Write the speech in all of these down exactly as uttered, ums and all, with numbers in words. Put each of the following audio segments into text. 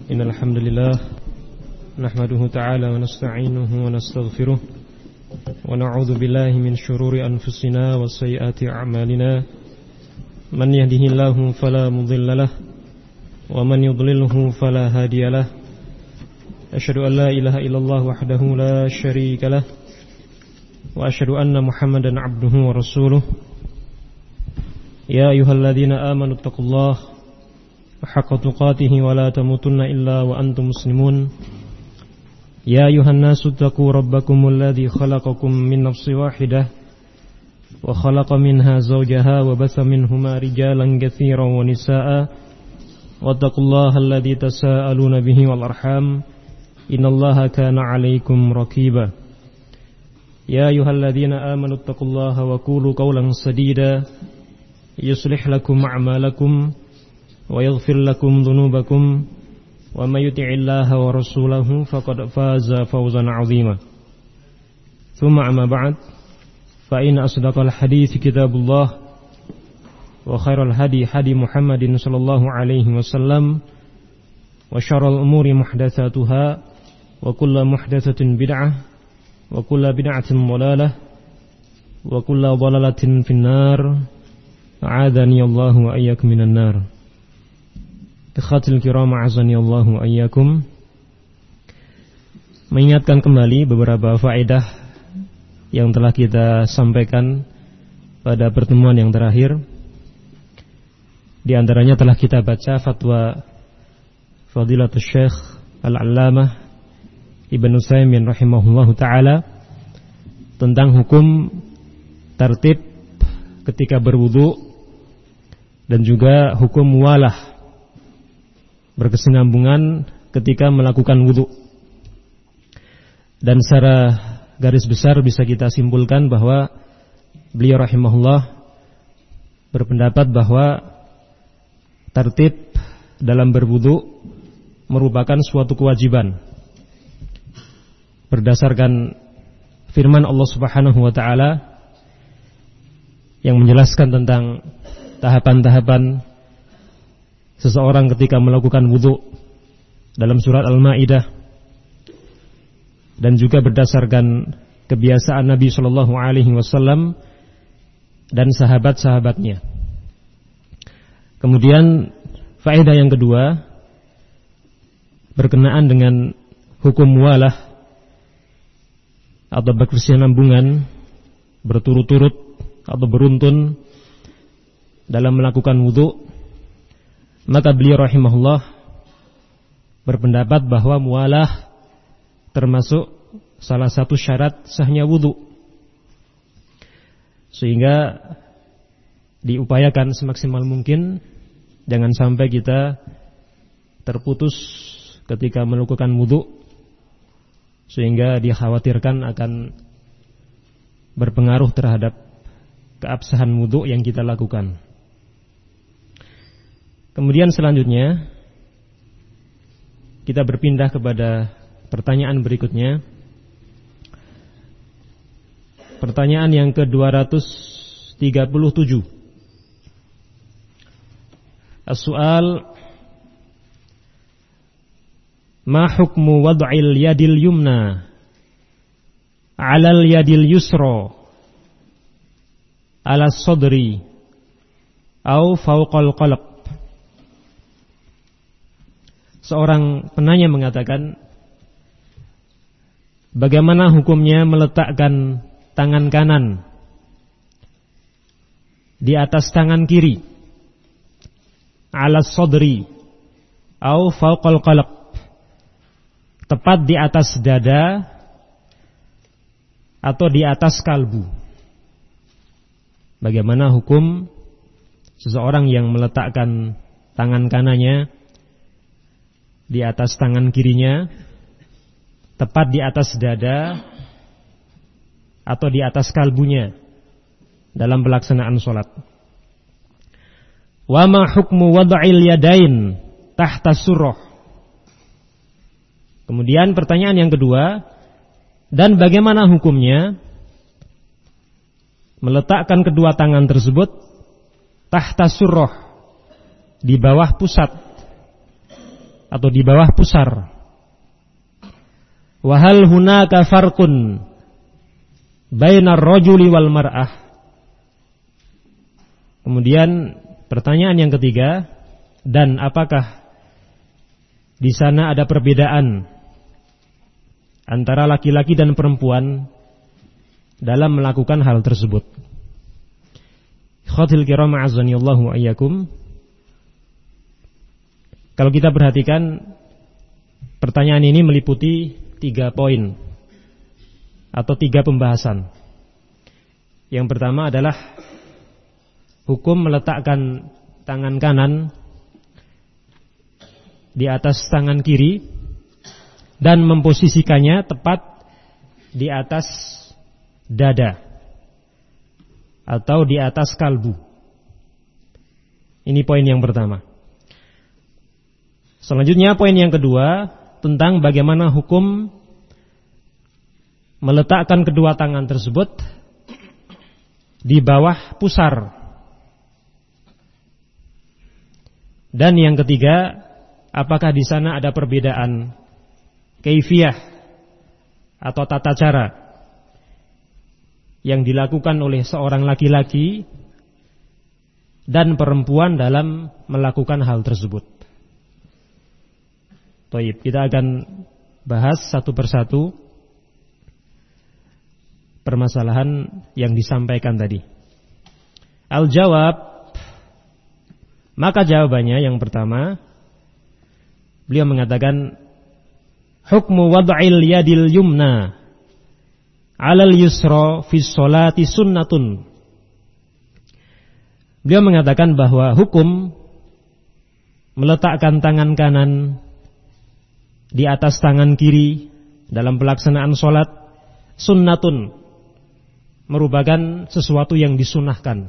Innal hamdalillah nahmaduhu ta'ala wa nasta'inuhu wa nastaghfiruh wa na'udzu billahi min shururi anfusina wa sayyiati a'malina. Man yahdihillahu fala mudhillalah wa man yudlilhu fala hadiyalah. Asyhadu an la ilaha illallah wahdahu la syarikalah wa asyhadu anna Muhammadan 'abduhu wa rasuluh. Ya ayyuhalladzina amanu taqullaha haqqa tuqatih wa la tamutunna illa wa antum muslimun. Ya ayyuhan nasu taqu rabbakumul ladzi khalaqakum min nafsin wahidah wa khalaqa minha zawjaha wa batha minhuma rijalan katsiran wa nisaa'a wattaqullaha alladzi tasaaluna bihi wal arham innallaha kana 'alaikum raqiba. Ya ayyuhalladzina amanu taqullaha wa qulu qawlan sadida yuslih lakum a'malakum wa yaghfir lakum dhunubakum wa may yuti'illaha wa rasulahu faqad faza fawzan 'azima. Tsumma amma ba'd, fa inna asdaqal hadiits kitabullah wa khairal hadi hadi Muhammadin sallallahu alaihi wasallam wa syarral umuri muhdatsatuha wa kullu muhdatsatin bid'ah wa kullu bid'atin dhalalah wa kullu dhalalatin finnar. A'adzani Allahu wa iyyakum minan nar. Ikhatil kiram a'azani Allahu ayyakum. Mengingatkan kembali beberapa faedah yang telah kita sampaikan pada pertemuan yang terakhir. Di antaranya telah kita baca fatwa Fadilatul Syekh Al-Allamah Ibnu Utsaimin rahimahullahu taala tentang hukum tertib ketika berwudu dan juga hukum muwalah berkesinambungan ketika melakukan wudu. Dan secara garis besar bisa kita simpulkan bahwa beliau rahimahullah berpendapat bahwa tertib dalam berwudu merupakan suatu kewajiban berdasarkan firman Allah Subhanahu wa taala yang menjelaskan tentang tahapan-tahapan seseorang ketika melakukan wudu dalam surat Al-Maidah, dan juga berdasarkan kebiasaan Nabi Shallallahu Alaihi Wasallam dan sahabat-sahabatnya. Kemudian faedah yang kedua berkenaan dengan hukum muwalah atau berkesinambungan berturut-turut atau beruntun dalam melakukan wudu. Maka beliau rahimahullah berpendapat bahwa muwalah termasuk salah satu syarat sahnya wudu, sehingga diupayakan semaksimal mungkin jangan sampai kita terputus ketika melakukan wudu, sehingga dikhawatirkan akan berpengaruh terhadap keabsahan wudu yang kita lakukan. Kemudian selanjutnya kita berpindah kepada pertanyaan berikutnya. Pertanyaan yang ke dua ratus tiga puluh tujuh. As-su'al: ma hukmu wad'il yadil yumna 'alal yadil yusra 'ala sadri au fawqal qalb? Seorang penanya mengatakan, bagaimana hukumnya meletakkan tangan kanan di atas tangan kiri, ala sadri au fawqal qalb, tepat di atas dada atau di atas kalbu? Bagaimana hukum seseorang yang meletakkan tangan kanannya di atas tangan kirinya, tepat di atas dada atau di atas kalbunya dalam pelaksanaan sholat? Wa ma hukmu wad'il yadain tahta surrah? Kemudian pertanyaan yang kedua, dan bagaimana hukumnya meletakkan kedua tangan tersebut tahta surrah, di bawah pusat atau di bawah pusar. Wa hal hunaka farqun bainar rajuli wal mar'ah. Kemudian pertanyaan yang ketiga, dan apakah di sana ada perbedaan antara laki-laki dan perempuan dalam melakukan hal tersebut? Ikhwatul kiram a'azzanillahu wa iyyakum. Kalau kita perhatikan, pertanyaan ini meliputi tiga poin atau tiga pembahasan. Yang pertama adalah hukum meletakkan tangan kanan di atas tangan kiri dan memposisikannya tepat di atas dada atau di atas kalbu. Ini poin yang pertama. Selanjutnya poin yang kedua tentang bagaimana hukum meletakkan kedua tangan tersebut di bawah pusar. Dan yang ketiga, apakah di sana ada perbedaan kaifiyah atau tata cara yang dilakukan oleh seorang laki-laki dan perempuan dalam melakukan hal tersebut. Baik, kita akan bahas satu persatu permasalahan yang disampaikan tadi. Al-jawab, maka jawabannya yang pertama, beliau mengatakan hukmu wad'il yadil yumna 'alal yusra fi sholati sunnatun. Beliau mengatakan bahwa hukum meletakkan tangan kanan di atas tangan kiri dalam pelaksanaan sholat sunnatun, merupakan sesuatu yang disunahkan.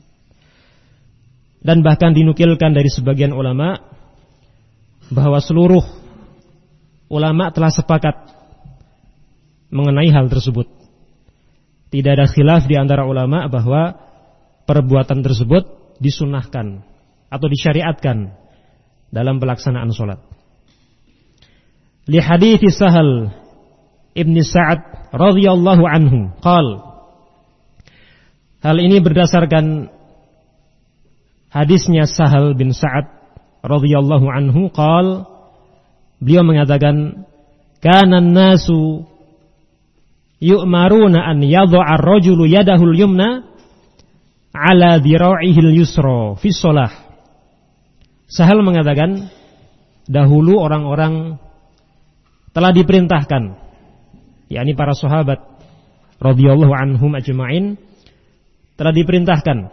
Dan bahkan dinukilkan dari sebagian ulama bahwa seluruh ulama telah sepakat mengenai hal tersebut. Tidak ada khilaf di antara ulama bahwa perbuatan tersebut disunahkan atau disyariatkan dalam pelaksanaan sholat. Li hadithi Sahal ibn Sa'ad radhiyallahu anhu qal, hal ini berdasarkan hadisnya Sahal bin Sa'ad radhiyallahu anhu qal, beliau mengatakan kana an-nasu yu'maruna an yadha'a ar-rajulu yadahu al-yumna 'ala dhira'ihi al-yusra fi shalah. Sahal mengatakan dahulu orang-orang telah diperintahkan, yakni para sahabat radhiyallahu anhum ajma'in telah diperintahkan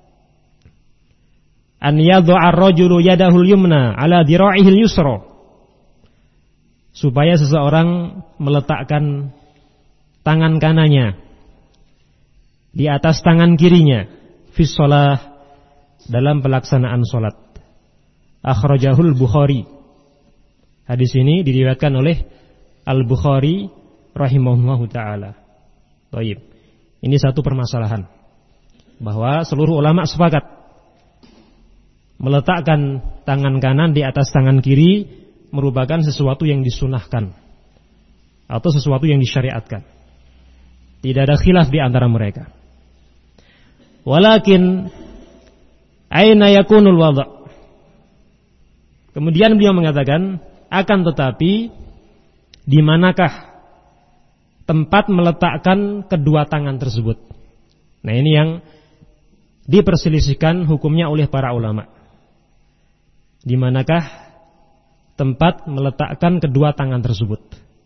an yadha'a ar-rajulu yadahu al-yumna 'ala dhira'ihi al-yusra, supaya seseorang meletakkan tangan kanannya di atas tangan kirinya fi shalah, dalam pelaksanaan salat. Akhrajahul Bukhari. Hadis ini diriwayatkan oleh Al-Bukhari rahimahullahu ta'ala. Baik. Ini satu permasalahan, bahwa seluruh ulama sepakat meletakkan tangan kanan di atas tangan kiri merupakan sesuatu yang disunahkan atau sesuatu yang disyariatkan. Tidak ada khilaf di antara mereka. Walakin aina yakunul wada'. Kemudian beliau mengatakan, akan tetapi di manakah tempat meletakkan kedua tangan tersebut? Nah, ini yang diperselisihkan hukumnya oleh para ulama. Di manakah tempat meletakkan kedua tangan tersebut?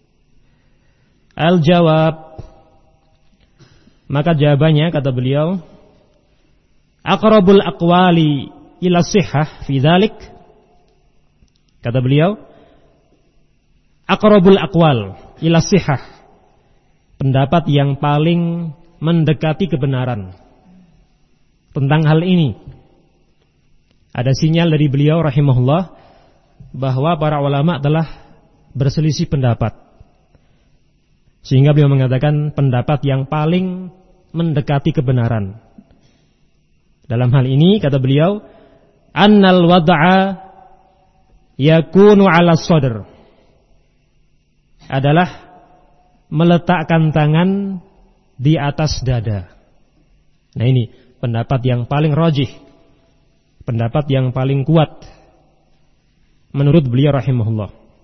Al-jawab, maka jawabannya kata beliau, aqrabul aqwali ila sihhah fi dzalik. Kata beliau, aqrabul aqwal ila sihhah, pendapat yang paling mendekati kebenaran tentang hal ini. Ada sinyal dari beliau rahimahullah bahwa para ulama telah berselisih pendapat, sehingga beliau mengatakan pendapat yang paling mendekati kebenaran. Dalam hal ini kata beliau, annal wad'a yakunu 'ala sadr, adalah meletakkan tangan di atas dada. Nah, ini pendapat yang paling rajih, pendapat yang paling kuat menurut beliau rahimahullah.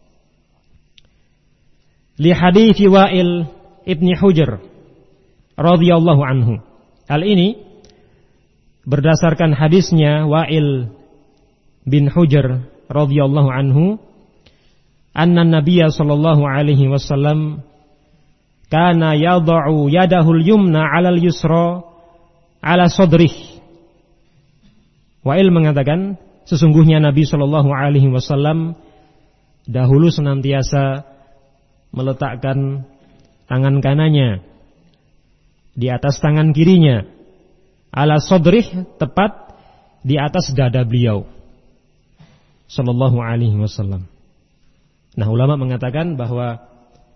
Li hadits Wa'il ibni Hujr radhiyallahu anhu. Hal ini berdasarkan hadisnya Wa'il bin Hujr radhiyallahu anhu, anna Nabiyya sallallahu alaihi wasallam kana yad'u yadahul yumna 'alal yusra 'ala sadrih. Wa'il mengatakan, sesungguhnya Nabi sallallahu alaihi wasallam dahulu senantiasa meletakkan tangan kanannya di atas tangan kirinya, 'ala sadrih, tepat di atas dada beliau sallallahu alaihi wasallam. Nah, ulama mengatakan bahwa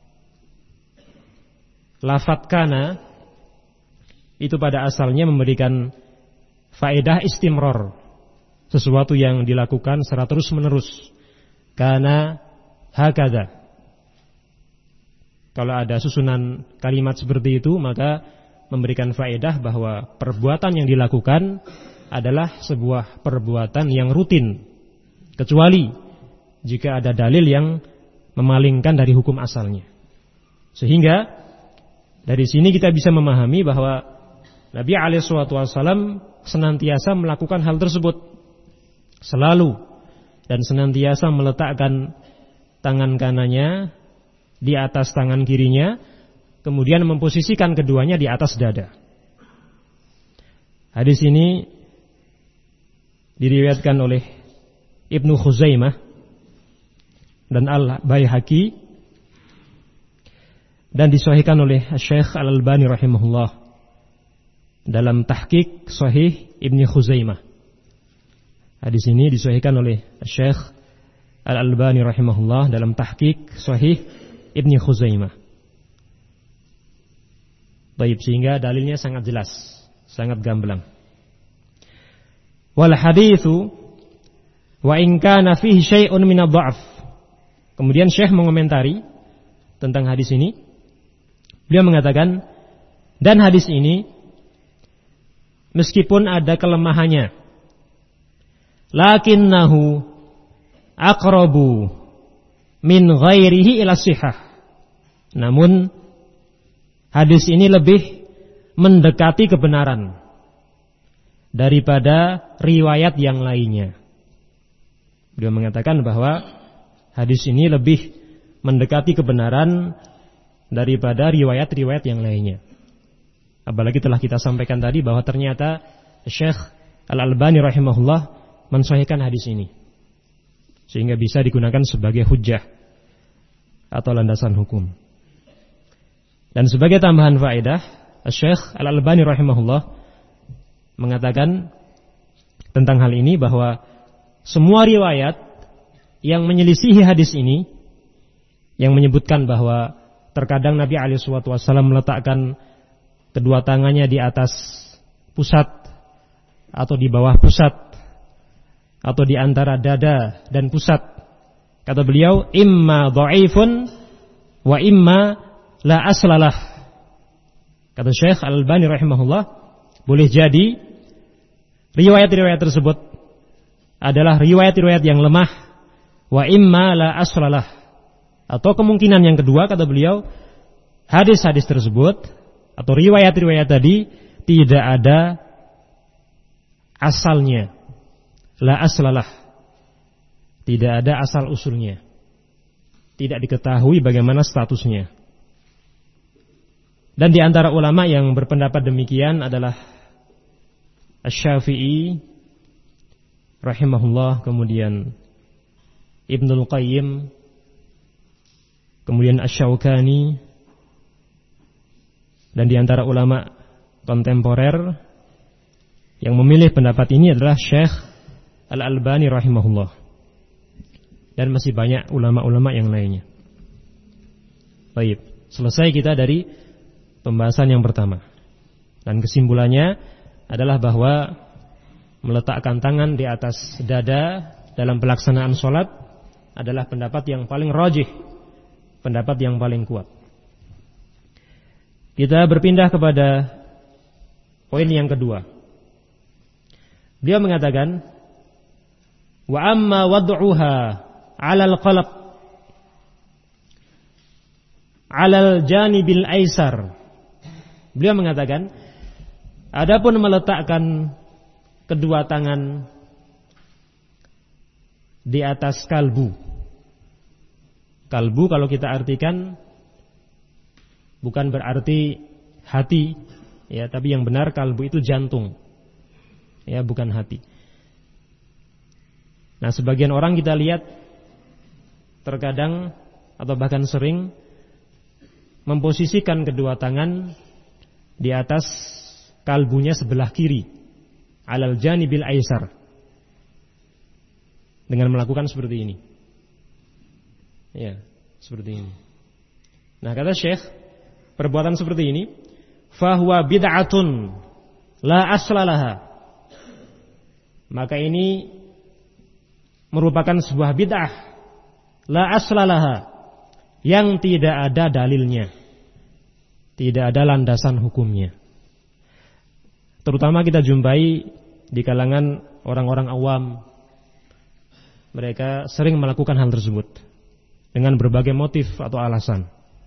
lafadz kana itu pada asalnya memberikan faedah istimrar, sesuatu yang dilakukan secara terus menerus. Kana hakada. Kalau ada susunan kalimat seperti itu, maka memberikan faedah bahwa perbuatan yang dilakukan adalah sebuah perbuatan yang rutin, kecuali jika ada dalil yang memalingkan dari hukum asalnya. Sehingga dari sini kita bisa memahami bahwa Nabi alaihi wasallam senantiasa melakukan hal tersebut, selalu, dan senantiasa meletakkan tangan kanannya di atas tangan kirinya, kemudian memposisikan keduanya di atas dada. Hadis ini diriwayatkan oleh Ibnu Khuzaimah dan Al-Baihaqi dan disahihkan oleh Syekh Al-Albani rahimahullah dalam tahqiq Sahih Ibnu Khuzaimah. Hadis ini disahihkan oleh Syekh Al-Albani rahimahullah dalam tahqiq Sahih Ibnu Khuzaimah. Baik, sehingga dalilnya sangat jelas, sangat gamblang. Wal haditsu wa in kana fihi syai'un min ad-dha'f. Kemudian Syekh mengomentari tentang hadis ini. Beliau mengatakan, dan hadis ini meskipun ada kelemahannya, lakinnahu aqrabu min ghairihi ila shihah. Namun hadis ini lebih mendekati kebenaran daripada riwayat yang lainnya. Beliau mengatakan bahwa hadis ini lebih mendekati kebenaran daripada riwayat-riwayat yang lainnya. Apalagi telah kita sampaikan tadi bahwa ternyata Syekh Al-Albani rahimahullah mensahihkan hadis ini, sehingga bisa digunakan sebagai hujjah atau landasan hukum. Dan sebagai tambahan faedah, Syekh Al-Albani rahimahullah mengatakan tentang hal ini bahwa semua riwayat yang menyelisihi hadis ini, yang menyebutkan bahwa terkadang Nabi alaihi wasallam meletakkan kedua tangannya di atas pusat atau di bawah pusat atau di antara dada dan pusat, kata beliau, imma dha'ifun wa imma la aslalah. Kata Syekh Al-Albani rahimahullah, boleh jadi riwayat-riwayat tersebut adalah riwayat-riwayat yang lemah, wa imma la aslalah, atau kemungkinan yang kedua, kata beliau, hadis-hadis tersebut atau riwayat-riwayat tadi tidak ada asalnya, la aslalah, tidak ada asal usulnya, tidak diketahui bagaimana statusnya. Dan di antara ulama yang berpendapat demikian adalah Asy-Syafi'i rahimahullah, kemudian Ibnul Qayyim, kemudian Asy-Syaukani, dan di antara ulama kontemporer yang memilih pendapat ini adalah Syekh Al-Albani rahimahullah, dan masih banyak ulama-ulama yang lainnya. Baik, selesai kita dari pembahasan yang pertama, dan kesimpulannya adalah bahwa meletakkan tangan di atas dada dalam pelaksanaan sholat adalah pendapat yang paling rajih, pendapat yang paling kuat. Kita berpindah kepada poin yang kedua. Dia mengatakan, wa amma wad'uha 'alal qalb 'alal janibil aisar. Beliau mengatakan, adapun meletakkan kedua tangan di atas kalbu. Kalbu kalau kita artikan bukan berarti hati, ya, tapi yang benar kalbu itu jantung, ya, bukan hati. Nah, sebagian orang kita lihat terkadang atau bahkan sering memposisikan kedua tangan di atas kalbunya sebelah kiri, alal janibil aisar, dengan melakukan seperti ini, ya, seperti ini. Nah, kata Syekh, perbuatan seperti ini fahuwa bid'atun la aslalaha, maka ini merupakan sebuah bid'ah la aslalaha, yang tidak ada dalilnya, tidak ada landasan hukumnya. Terutama kita jumpai di kalangan orang-orang awam, mereka sering melakukan hal tersebut dengan berbagai motif atau alasan.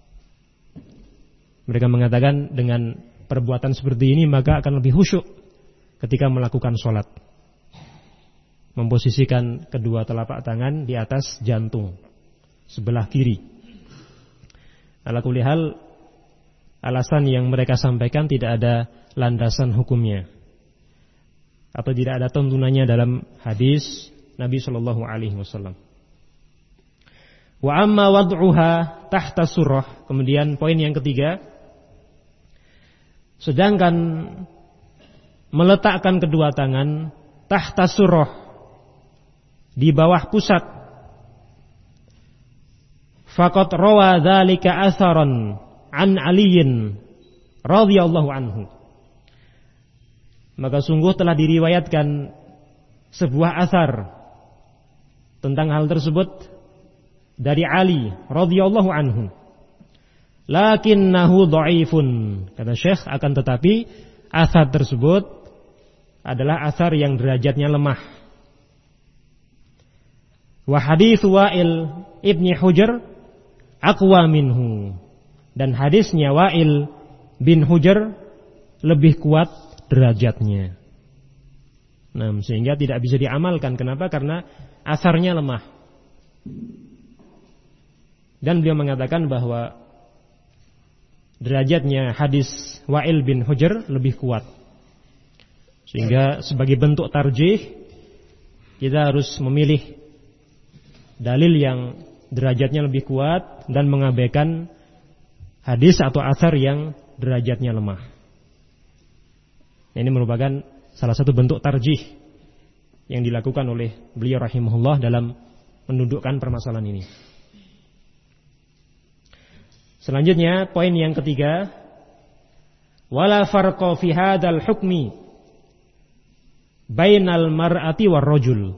Mereka mengatakan dengan perbuatan seperti ini maka akan lebih khusyuk ketika melakukan sholat. Memposisikan kedua telapak tangan di atas jantung sebelah kiri. Ala kulli hal, alasan yang mereka sampaikan tidak ada landasan hukumnya, atau tidak ada tuntunannya dalam hadis Nabi Shallallahu Alaihi Wasallam. Wa amma wad'uha tahta surah. Kemudian poin yang ketiga, sedangkan meletakkan kedua tangan tahta surah, di bawah pusat, faqad rawa dzalika atharan an Aliyin radhiyallahu anhu. Maka sungguh telah diriwayatkan sebuah athar tentang hal tersebut dari Ali radhiyallahu anhu. Lakinnahu dhaifun, kata Syekh, akan tetapi athar tersebut adalah athar yang derajatnya lemah. Wa hadits Wa'il ibni Hujr aqwa minhu, dan hadisnya Wa'il bin Hujr lebih kuat derajatnya. Nah, sehingga tidak bisa diamalkan. Kenapa? Karena asarnya lemah. Dan beliau mengatakan bahwa derajatnya hadis Wa'il bin Hujr lebih kuat. Sehingga sebagai bentuk tarjih, kita harus memilih dalil yang derajatnya lebih kuat dan mengabaikan hadis atau asar yang derajatnya lemah. Ini merupakan salah satu bentuk tarjih yang dilakukan oleh beliau rahimahullah dalam mendudukkan permasalahan ini. Selanjutnya, poin yang ketiga, wala farqa fi hadzal hukmi bainal mar'ati war rajul.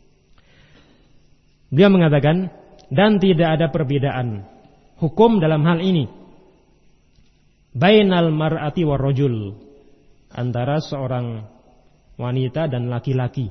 Dia mengatakan, dan tidak ada perbedaan hukum dalam hal ini bainal mar'ati war rajul, antara seorang wanita dan laki-laki.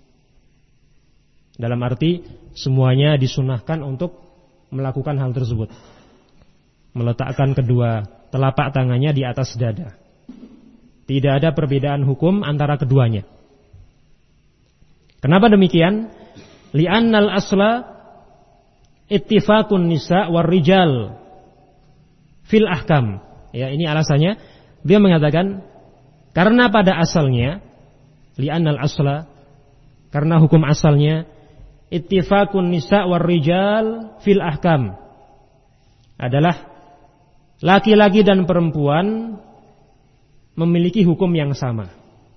Dalam arti semuanya disunahkan untuk melakukan hal tersebut, meletakkan kedua telapak tangannya di atas dada. Tidak ada perbedaan hukum antara keduanya. Kenapa demikian? Li'annal asla ittifaqun nisa war rijal fil ahkam. Ya, ini alasannya. Dia mengatakan karena pada asalnya, li'annal asla, karena hukum asalnya ittifaqun nisa war rijal fil ahkam, adalah laki-laki dan perempuan memiliki hukum yang sama.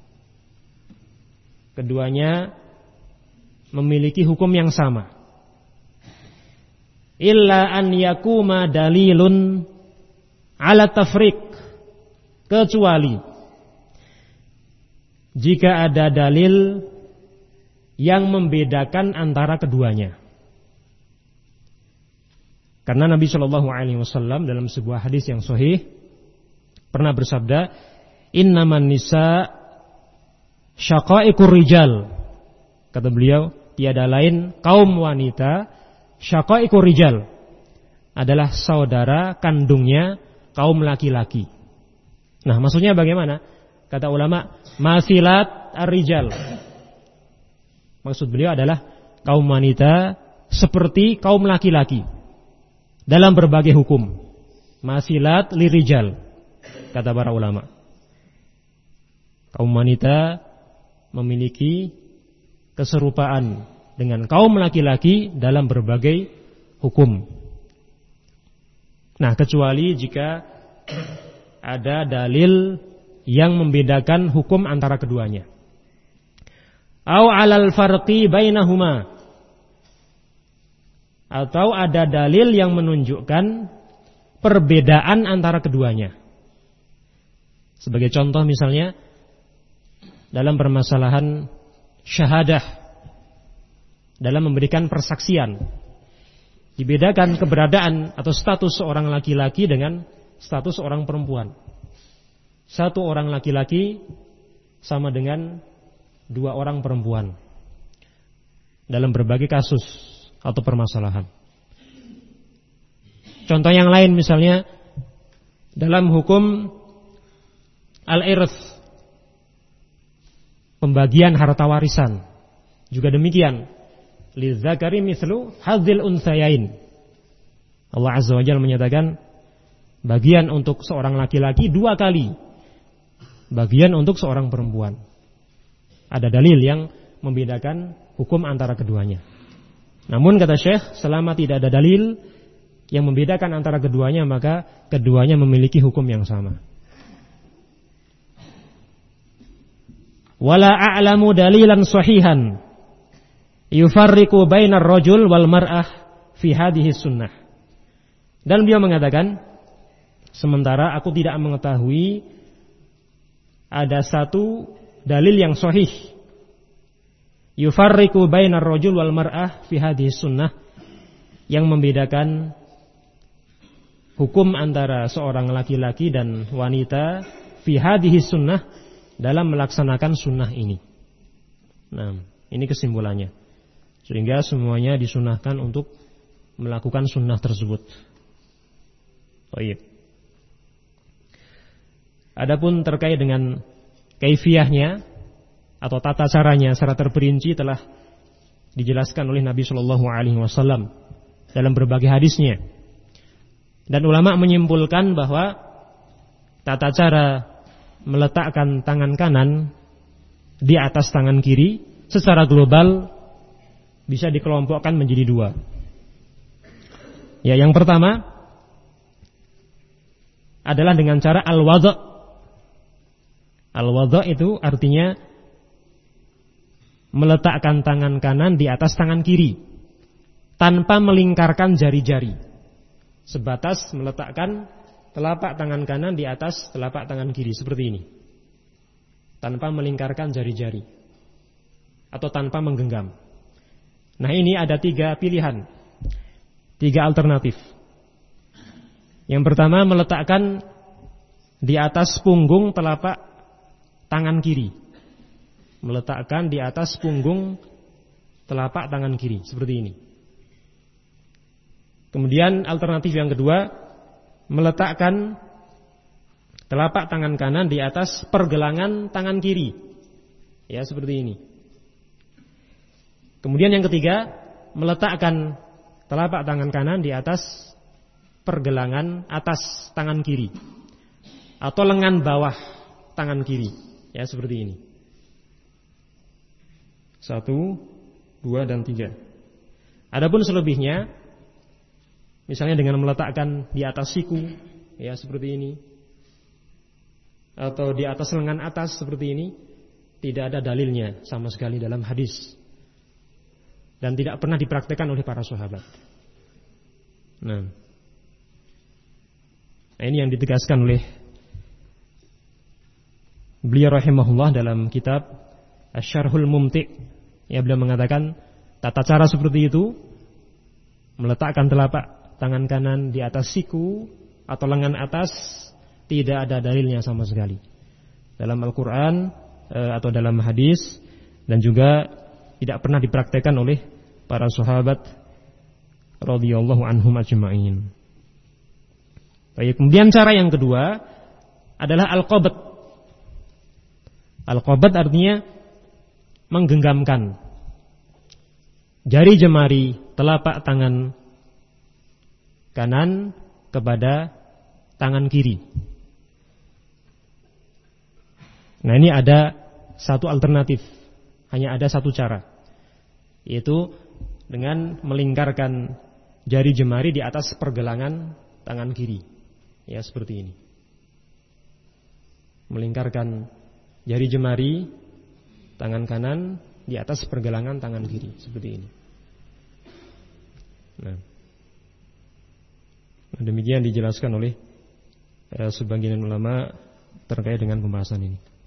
Keduanya memiliki hukum yang sama. Illa an yakuma dalilun ala tafriq, kecuali jika ada dalil yang membedakan antara keduanya. Karena Nabi Shallallahu Alaihi Wasallam dalam sebuah hadis yang sahih pernah bersabda, innaman nisa syaqaiqur rijal. Kata beliau, tiada lain kaum wanita syaqaiqur rijal adalah saudara kandungnya kaum laki-laki. Nah, maksudnya bagaimana? Kata ulama, masilat ar-rijal. Maksud beliau adalah kaum wanita seperti kaum laki-laki dalam berbagai hukum. Masilat lirijal, kata para ulama. Kaum wanita memiliki keserupaan dengan kaum laki-laki dalam berbagai hukum. Nah, kecuali jika ada dalil yang membedakan hukum antara keduanya. Au 'alal farqi bainahuma. Atau ada dalil yang menunjukkan perbedaan antara keduanya. Sebagai contoh misalnya dalam permasalahan syahadah, dalam memberikan persaksian, dibedakan keberadaan atau status seorang laki-laki dengan status seorang perempuan. Satu orang laki-laki sama dengan dua orang perempuan dalam berbagai kasus atau permasalahan. Contoh yang lain misalnya dalam hukum al-irth, pembagian harta warisan, juga demikian. Lidzakari mithlu hadzil unthayain. Allah Azza wa Jalla menyatakan bagian untuk seorang laki-laki dua kali bagian untuk seorang perempuan. Ada dalil yang membedakan hukum antara keduanya. Namun kata Syekh, selama tidak ada dalil yang membedakan antara keduanya, maka keduanya memiliki hukum yang sama. Wala a'lamu dalilan sahihan yufarriqu bainar rajul wal mar'ah fi hadhihi sunnah. Dan beliau mengatakan, sementara aku tidak mengetahui ada satu dalil yang sahih yufarriqu bainar rajul wal mar'ah fi hadhihi sunnah, yang membedakan hukum antara seorang laki-laki dan wanita fi hadhihi sunnah, dalam melaksanakan sunnah ini. Nah, ini kesimpulannya. Sehingga semuanya disunahkan untuk melakukan sunnah tersebut. Baik. Adapun terkait dengan kaifiyahnya atau tata caranya secara terperinci telah dijelaskan oleh Nabi Shallallahu Alaihi Wasallam dalam berbagai hadisnya. Dan ulama menyimpulkan bahwa tata cara meletakkan tangan kanan di atas tangan kiri secara global bisa dikelompokkan menjadi dua. Ya, yang pertama adalah dengan cara al-wadha'. Al-wadha' itu artinya meletakkan tangan kanan di atas tangan kiri tanpa melingkarkan jari-jari, sebatas meletakkan telapak tangan kanan di atas telapak tangan kiri seperti ini, tanpa melingkarkan jari-jari atau tanpa menggenggam. Nah, ini ada tiga pilihan, tiga alternatif. Yang pertama, meletakkan di atas punggung telapak tangan kiri, meletakkan di atas punggung telapak tangan kiri seperti ini. Kemudian alternatif yang kedua, meletakkan telapak tangan kanan di atas pergelangan tangan kiri, ya seperti ini. Kemudian yang ketiga, meletakkan telapak tangan kanan di atas pergelangan atas tangan kiri atau lengan bawah tangan kiri, ya seperti ini. Satu, dua, dan tiga. Adapun selebihnya, misalnya dengan meletakkan di atas siku, ya seperti ini, atau di atas lengan atas seperti ini, tidak ada dalilnya sama sekali dalam hadis dan tidak pernah dipraktikkan oleh para sahabat. Nah, ini yang ditegaskan oleh beliau rahimahullah dalam kitab Asy-Syarhul Mumti'. Ya, beliau mengatakan tata cara seperti itu, meletakkan telapak tangan kanan di atas siku atau lengan atas, tidak ada dalilnya sama sekali dalam Al-Quran atau dalam hadis, dan juga tidak pernah dipraktekkan oleh para sahabat radhiyallahu anhum ajma'in. Baik, kemudian cara yang kedua adalah al-qabd. Al-qabd artinya menggenggamkan jari jemari telapak tangan kanan kepada tangan kiri. Nah, ini ada satu alternatif, hanya ada satu cara, yaitu dengan melingkarkan jari jemari di atas pergelangan tangan kiri. Ya, seperti ini. Melingkarkan jari jemari tangan kanan di atas pergelangan tangan kiri, seperti ini. Nah, demikian dijelaskan oleh eh, sebagian ulama terkait dengan pembahasan ini.